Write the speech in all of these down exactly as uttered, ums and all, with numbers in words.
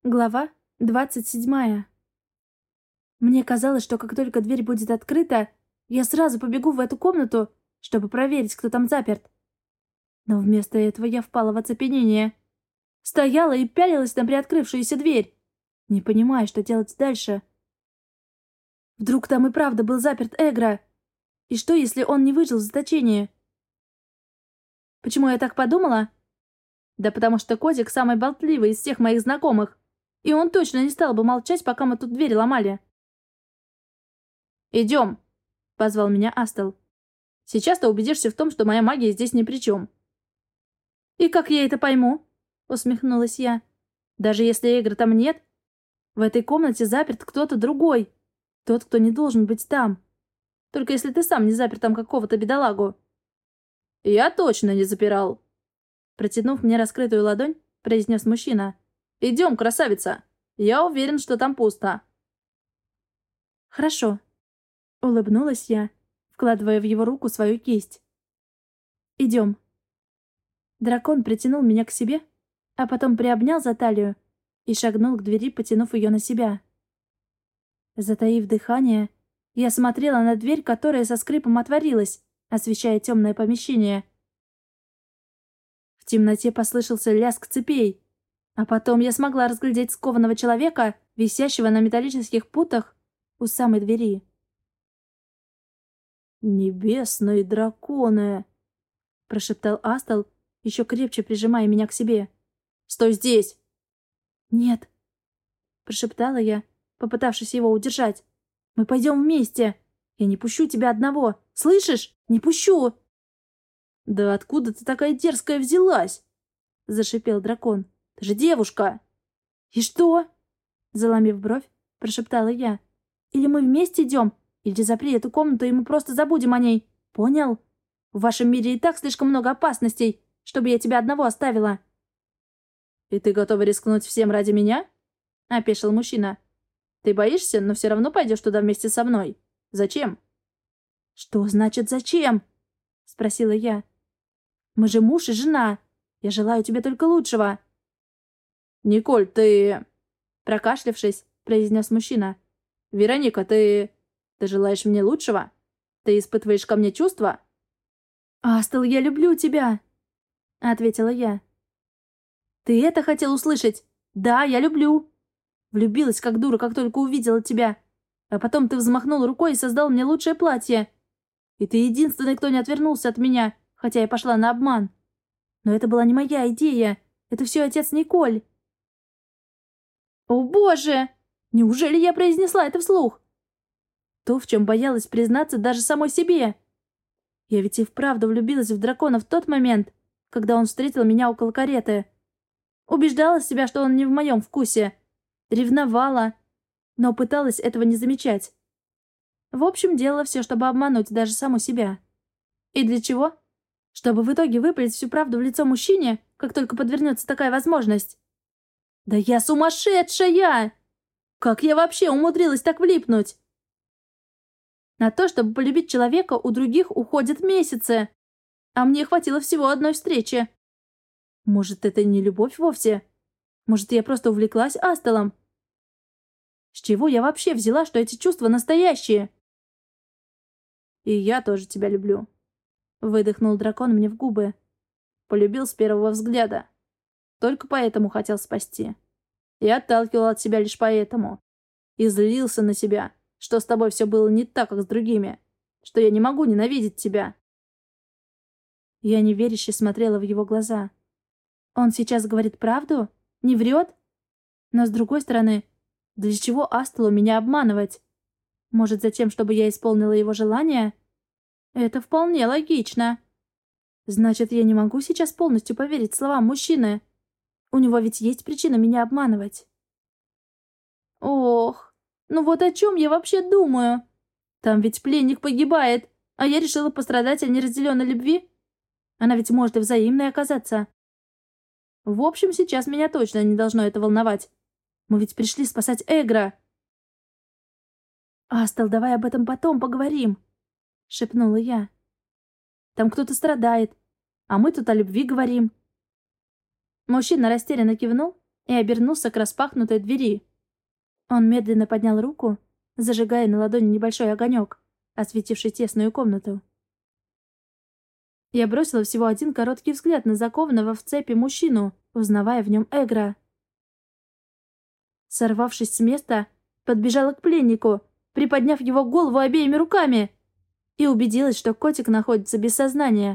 Глава двадцать седьмая. Мне казалось, что как только дверь будет открыта, я сразу побегу в эту комнату, чтобы проверить, кто там заперт. Но вместо этого я впала в оцепенение. Стояла и пялилась на приоткрывшуюся дверь, не понимая, что делать дальше. Вдруг там и правда был заперт Эгра? И что, если он не выжил в заточении? Почему я так подумала? Да потому что Козик самый болтливый из всех моих знакомых, и он точно не стал бы молчать, пока мы тут дверь ломали. «Идем!» — позвал меня Астел. «Сейчас ты убедишься в том, что моя магия здесь ни при чем». «И как я это пойму?» — усмехнулась я. «Даже если Эгра там нет, в этой комнате заперт кто-то другой. Тот, кто не должен быть там. Только если ты сам не запер там какого-то бедолагу». «Я точно не запирал!» Протянув мне раскрытую ладонь, произнес мужчина. «Идем, красавица! Я уверен, что там пусто». «Хорошо», — улыбнулась я, вкладывая в его руку свою кисть. «Идем». Дракон притянул меня к себе, а потом приобнял за талию и шагнул к двери, потянув ее на себя. Затаив дыхание, я смотрела на дверь, которая со скрипом отворилась, освещая темное помещение. В темноте послышался лязг цепей, а потом я смогла разглядеть скованного человека, висящего на металлических путах у самой двери. «Небесные драконы!» — прошептал Астел, еще крепче прижимая меня к себе. «Стой здесь!» «Нет!» — прошептала я, попытавшись его удержать. «Мы пойдем вместе! Я не пущу тебя одного! Слышишь? Не пущу!» «Да откуда ты такая дерзкая взялась?» — зашипел дракон. «Ты же девушка!» «И что?» — заломив бровь, прошептала я. «Или мы вместе идем, или запри эту комнату, и мы просто забудем о ней. Понял? В вашем мире и так слишком много опасностей, чтобы я тебя одного оставила». «И ты готова рискнуть всем ради меня?» — опешил мужчина. «Ты боишься, но все равно пойдешь туда вместе со мной. Зачем?» «Что значит «зачем»?» — спросила я. «Мы же муж и жена. Я желаю тебе только лучшего». «Николь, ты...» Прокашлявшись, произнес мужчина. «Вероника, ты... Ты желаешь мне лучшего? Ты испытываешь ко мне чувства?» «Астел, я люблю тебя!» — ответила я. «Ты это хотел услышать? Да, я люблю!» Влюбилась как дура, как только увидела тебя. А потом ты взмахнул рукой и создал мне лучшее платье. И ты единственный, кто не отвернулся от меня, хотя я пошла на обман. Но это была не моя идея. Это все отец Николь. О боже! Неужели я произнесла это вслух? То, в чем боялась признаться даже самой себе. Я ведь и вправду влюбилась в дракона в тот момент, когда он встретил меня около кареты. Убеждала себя, что он не в моем вкусе. Ревновала, но пыталась этого не замечать. В общем, делала все, чтобы обмануть даже саму себя. И для чего? Чтобы в итоге выпалить всю правду в лицо мужчине, как только подвернется такая возможность. Да я сумасшедшая! Как я вообще умудрилась так влипнуть? На то, чтобы полюбить человека, у других уходят месяцы. А мне хватило всего одной встречи. Может, это не любовь вовсе? Может, я просто увлеклась Астелом? С чего я вообще взяла, что эти чувства настоящие? «И я тоже тебя люблю», — выдохнул дракон мне в губы. «Полюбил с первого взгляда. Только поэтому хотел спасти. И отталкивал от себя лишь поэтому. И злился на себя, что с тобой все было не так, как с другими. Что я не могу ненавидеть тебя». Я неверяще смотрела в его глаза. Он сейчас говорит правду? Не врет? Но, с другой стороны, для чего Астелу меня обманывать? Может, за тем, чтобы я исполнила его желание? Это вполне логично. Значит, я не могу сейчас полностью поверить словам мужчины. У него ведь есть причина меня обманывать. Ох, ну вот о чем я вообще думаю? Там ведь пленник погибает, а я решила пострадать от неразделенной любви. Она ведь может и взаимной оказаться. В общем, сейчас меня точно не должно это волновать. Мы ведь пришли спасать Эгра. «Астел, давай об этом потом поговорим», — шепнула я. «Там кто-то страдает, а мы тут о любви говорим». Мужчина растерянно кивнул, и обернулся к распахнутой двери. Он медленно поднял руку, зажигая на ладони небольшой огонек, осветивший тесную комнату. Я бросила всего один короткий взгляд на закованного в цепи мужчину, узнавая в нем Эгра. Сорвавшись с места, подбежала к пленнику, приподняв его голову обеими руками, и убедилась, что котик находится без сознания.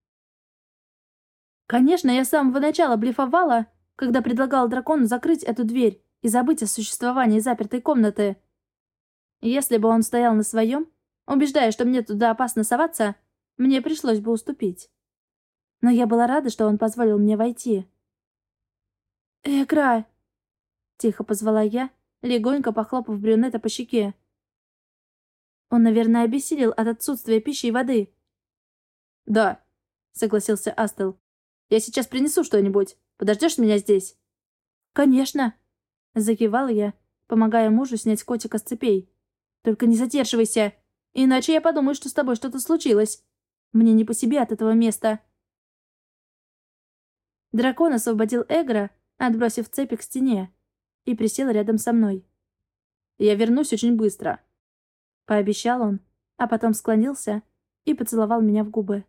Конечно, я с самого начала блефовала, когда предлагала дракону закрыть эту дверь и забыть о существовании запертой комнаты. Если бы он стоял на своем, убеждая, что мне туда опасно соваться, мне пришлось бы уступить. Но я была рада, что он позволил мне войти. «Эгра!» — тихо позвала я, легонько похлопав брюнета по щеке. Он, наверное, обессилел от отсутствия пищи и воды. «Да», — согласился Астел. «Я сейчас принесу что-нибудь. Подождешь меня здесь?» «Конечно!» — закивала я, помогая мужу снять котика с цепей. «Только не задерживайся, иначе я подумаю, что с тобой что-то случилось. Мне не по себе от этого места». Дракон освободил Эгра, отбросив цепи к стене, и присел рядом со мной. «Я вернусь очень быстро», — пообещал он, а потом склонился и поцеловал меня в губы.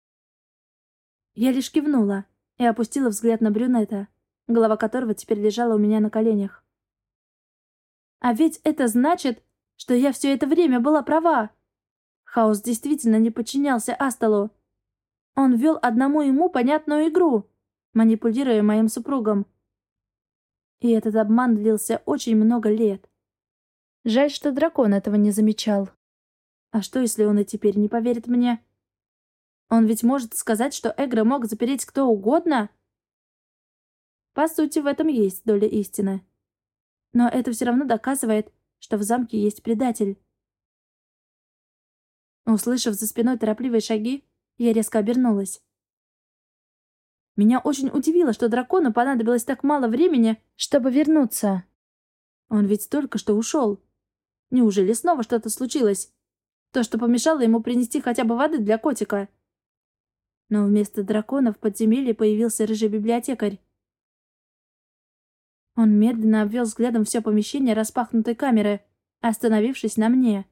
Я лишь кивнула и опустила взгляд на брюнета, голова которого теперь лежала у меня на коленях. А ведь это значит, что я все это время была права. Хаос действительно не подчинялся Астелу. Он вел одному ему понятную игру, манипулируя моим супругом. И этот обман длился очень много лет. Жаль, что дракон этого не замечал. А что, если он и теперь не поверит мне? Он ведь может сказать, что Эгра мог запереть кто угодно. По сути, в этом есть доля истины. Но это все равно доказывает, что в замке есть предатель. Услышав за спиной торопливые шаги, я резко обернулась. Меня очень удивило, что дракону понадобилось так мало времени, чтобы вернуться. Он ведь только что ушел. Неужели снова что-то случилось? То, что помешало ему принести хотя бы воды для котика. Но вместо дракона в подземелье появился рыжий библиотекарь. Он медленно обвел взглядом все помещение распахнутой камеры, остановившись на мне.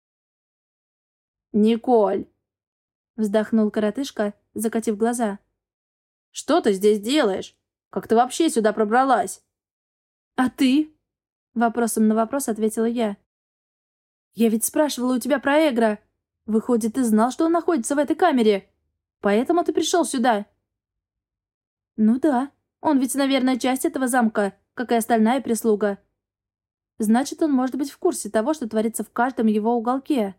«Николь!» — вздохнул коротышка, закатив глаза. «Что ты здесь делаешь? Как ты вообще сюда пробралась?» «А ты?» — вопросом на вопрос ответила я. «Я ведь спрашивала у тебя про Эгра. Выходит, ты знал, что он находится в этой камере. Поэтому ты пришел сюда?» «Ну да, он ведь, наверное, часть этого замка, как и остальная прислуга. Значит, он может быть в курсе того, что творится в каждом его уголке».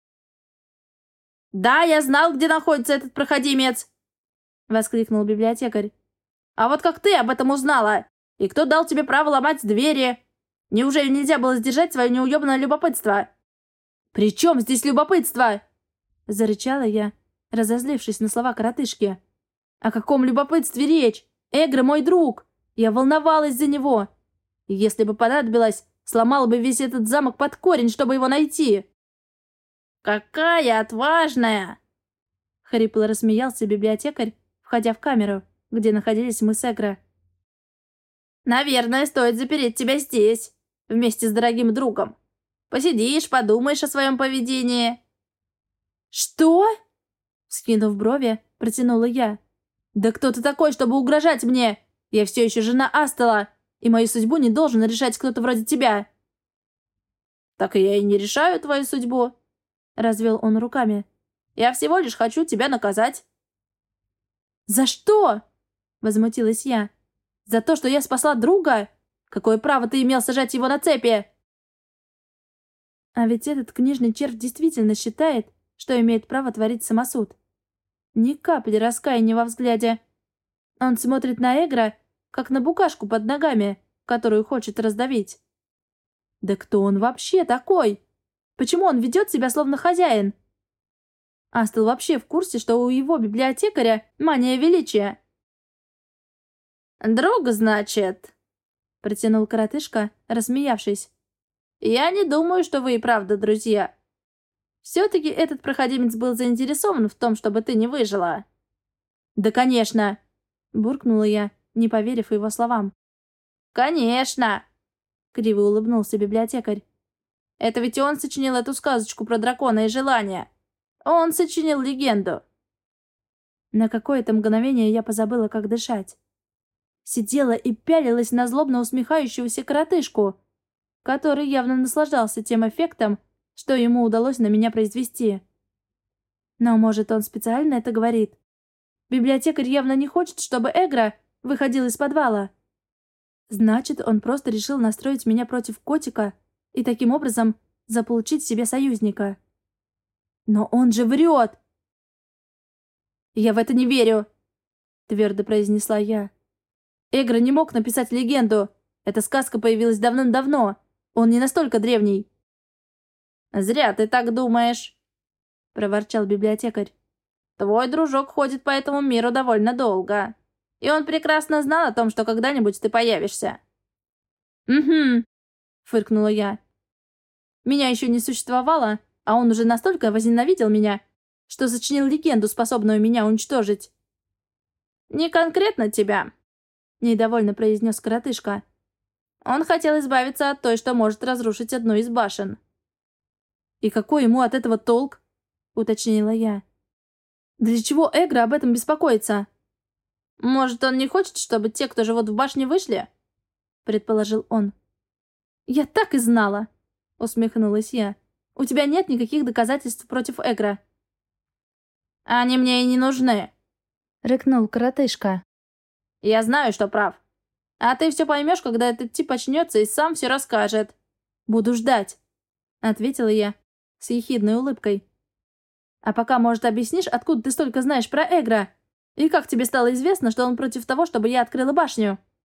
«Да, я знал, где находится этот проходимец!» — воскликнул библиотекарь. «А вот как ты об этом узнала? И кто дал тебе право ломать двери? Неужели нельзя было сдержать свое неуебанное любопытство?» «При чем здесь любопытство?» — зарычала я, разозлившись на слова коротышки. «О каком любопытстве речь? Эгра мой друг! Я волновалась за него! И если бы понадобилось, сломала бы весь этот замок под корень, чтобы его найти!» «Какая отважная!» — хрипло рассмеялся библиотекарь, входя в камеру, где находились мы с Эгра. «Наверное, стоит запереть тебя здесь, вместе с дорогим другом. Посидишь, подумаешь о своем поведении». «Что?» — вскинув брови, протянула я. «Да кто ты такой, чтобы угрожать мне? Я все еще жена Астела, и мою судьбу не должен решать кто-то вроде тебя». «Так и я и не решаю твою судьбу», — развел он руками. «Я всего лишь хочу тебя наказать». «За что?» — возмутилась я. «За то, что я спасла друга? Какое право ты имел сажать его на цепи?» А ведь этот книжный червь действительно считает, что имеет право творить самосуд. Ни капли раскаяния во взгляде. Он смотрит на Эгра, как на букашку под ногами, которую хочет раздавить. Да кто он вообще такой? Почему он ведет себя словно хозяин? Астел вообще в курсе, что у его библиотекаря мания величия. «Друг, значит?» — протянул коротышка, рассмеявшись. «Я не думаю, что вы и правда друзья. Все-таки этот проходимец был заинтересован в том, чтобы ты не выжила». «Да, конечно!» — буркнула я, не поверив его словам. «Конечно!» — криво улыбнулся библиотекарь. «Это ведь он сочинил эту сказочку про дракона и желание. Он сочинил легенду». На какое-то мгновение я позабыла, как дышать. Сидела и пялилась на злобно усмехающегося коротышку, который явно наслаждался тем эффектом, что ему удалось на меня произвести. Но, может, он специально это говорит? Библиотекарь явно не хочет, чтобы Эгра выходил из подвала. Значит, он просто решил настроить меня против котика и таким образом заполучить себе союзника. Но он же врет! «Я в это не верю», — твердо произнесла я. «Эгра не мог написать легенду. Эта сказка появилась давным-давно. Он не настолько древний». «Зря ты так думаешь», — проворчал библиотекарь. «Твой дружок ходит по этому миру довольно долго, и он прекрасно знал о том, что когда-нибудь ты появишься». «Угу», — фыркнула я. «Меня еще не существовало, а он уже настолько возненавидел меня, что сочинил легенду, способную меня уничтожить». «Не конкретно тебя», — недовольно произнес коротышка. «Он хотел избавиться от той, что может разрушить одну из башен». «И какой ему от этого толк?» — уточнила я. «Для чего Эгра об этом беспокоится?» «Может, он не хочет, чтобы те, кто живут в башне, вышли?» — предположил он. «Я так и знала!» — усмехнулась я. «У тебя нет никаких доказательств против Эгра». «Они мне и не нужны», — рыкнул коротышка. «Я знаю, что прав. А ты все поймешь, когда этот тип очнется и сам все расскажет». «Буду ждать», — ответила я с ехидной улыбкой. «А пока, может, объяснишь, откуда ты столько знаешь про Эгра? И как тебе стало известно, что он против того, чтобы я открыла башню?»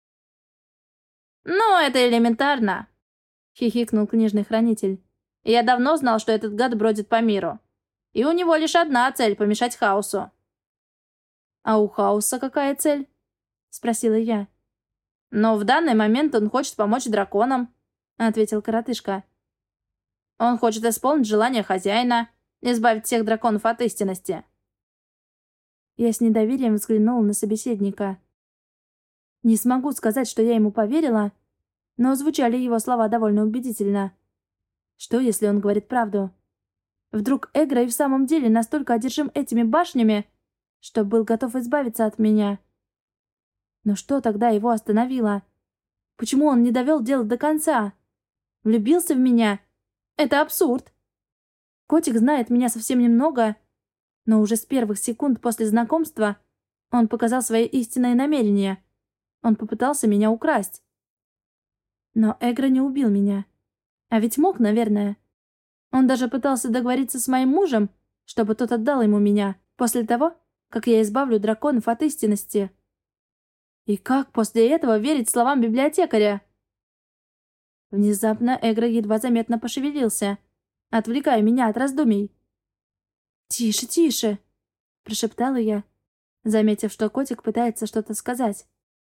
«Ну, это элементарно», — хихикнул книжный хранитель. «Я давно знал, что этот гад бродит по миру. И у него лишь одна цель — помешать хаосу». «А у хаоса какая цель?» — спросила я. «Но в данный момент он хочет помочь драконам», — ответил коротышка. «Он хочет исполнить желание хозяина, избавить всех драконов от истинности». Я с недоверием взглянула на собеседника. Не смогу сказать, что я ему поверила, но звучали его слова довольно убедительно. Что, если он говорит правду? Вдруг Эгра и в самом деле настолько одержим этими башнями, что был готов избавиться от меня? Но что тогда его остановило? Почему он не довел дело до конца? Влюбился в меня? Это абсурд. Котик знает меня совсем немного, но уже с первых секунд после знакомства он показал свои истинные намерения. Он попытался меня украсть. Но Эгра не убил меня. А ведь мог, наверное. Он даже пытался договориться с моим мужем, чтобы тот отдал ему меня, после того, как я избавлю драконов от истинности. И как после этого верить словам библиотекаря? Внезапно Эгра едва заметно пошевелился, отвлекая меня от раздумий. «Тише, тише!» — прошептала я, заметив, что котик пытается что-то сказать.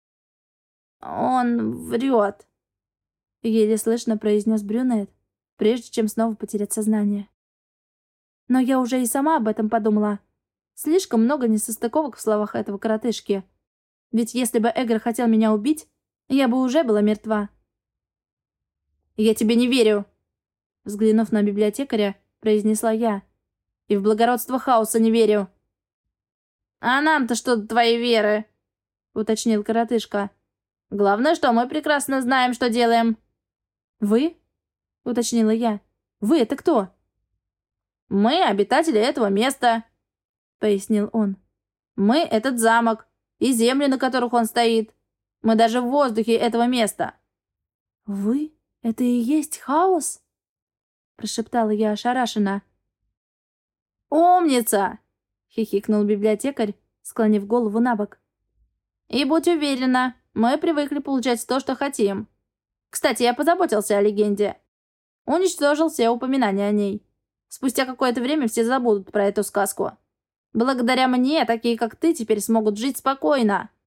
«Он врет», — еле слышно произнес брюнет, прежде чем снова потерять сознание. Но я уже и сама об этом подумала. Слишком много несостыковок в словах этого коротышки. Ведь если бы Эгр хотел меня убить, я бы уже была мертва. «Я тебе не верю», — взглянув на библиотекаря, произнесла я. «И в благородство хаоса не верю». «А нам-то что до твоей веры?» — уточнил коротышка. «Главное, что мы прекрасно знаем, что делаем». «Вы?» — уточнила я. «Вы — это кто?» «Мы обитатели этого места», — пояснил он. «Мы — этот замок и земли, на которых он стоит. Мы даже в воздухе этого места». «Вы? Это и есть хаос?» — прошептала я ошарашенно. «Умница!» — хихикнул библиотекарь, склонив голову на бок. «И будь уверена, мы привыкли получать то, что хотим. Кстати, я позаботился о легенде. Уничтожил все упоминания о ней. Спустя какое-то время все забудут про эту сказку. Благодаря мне, такие как ты, теперь смогут жить спокойно».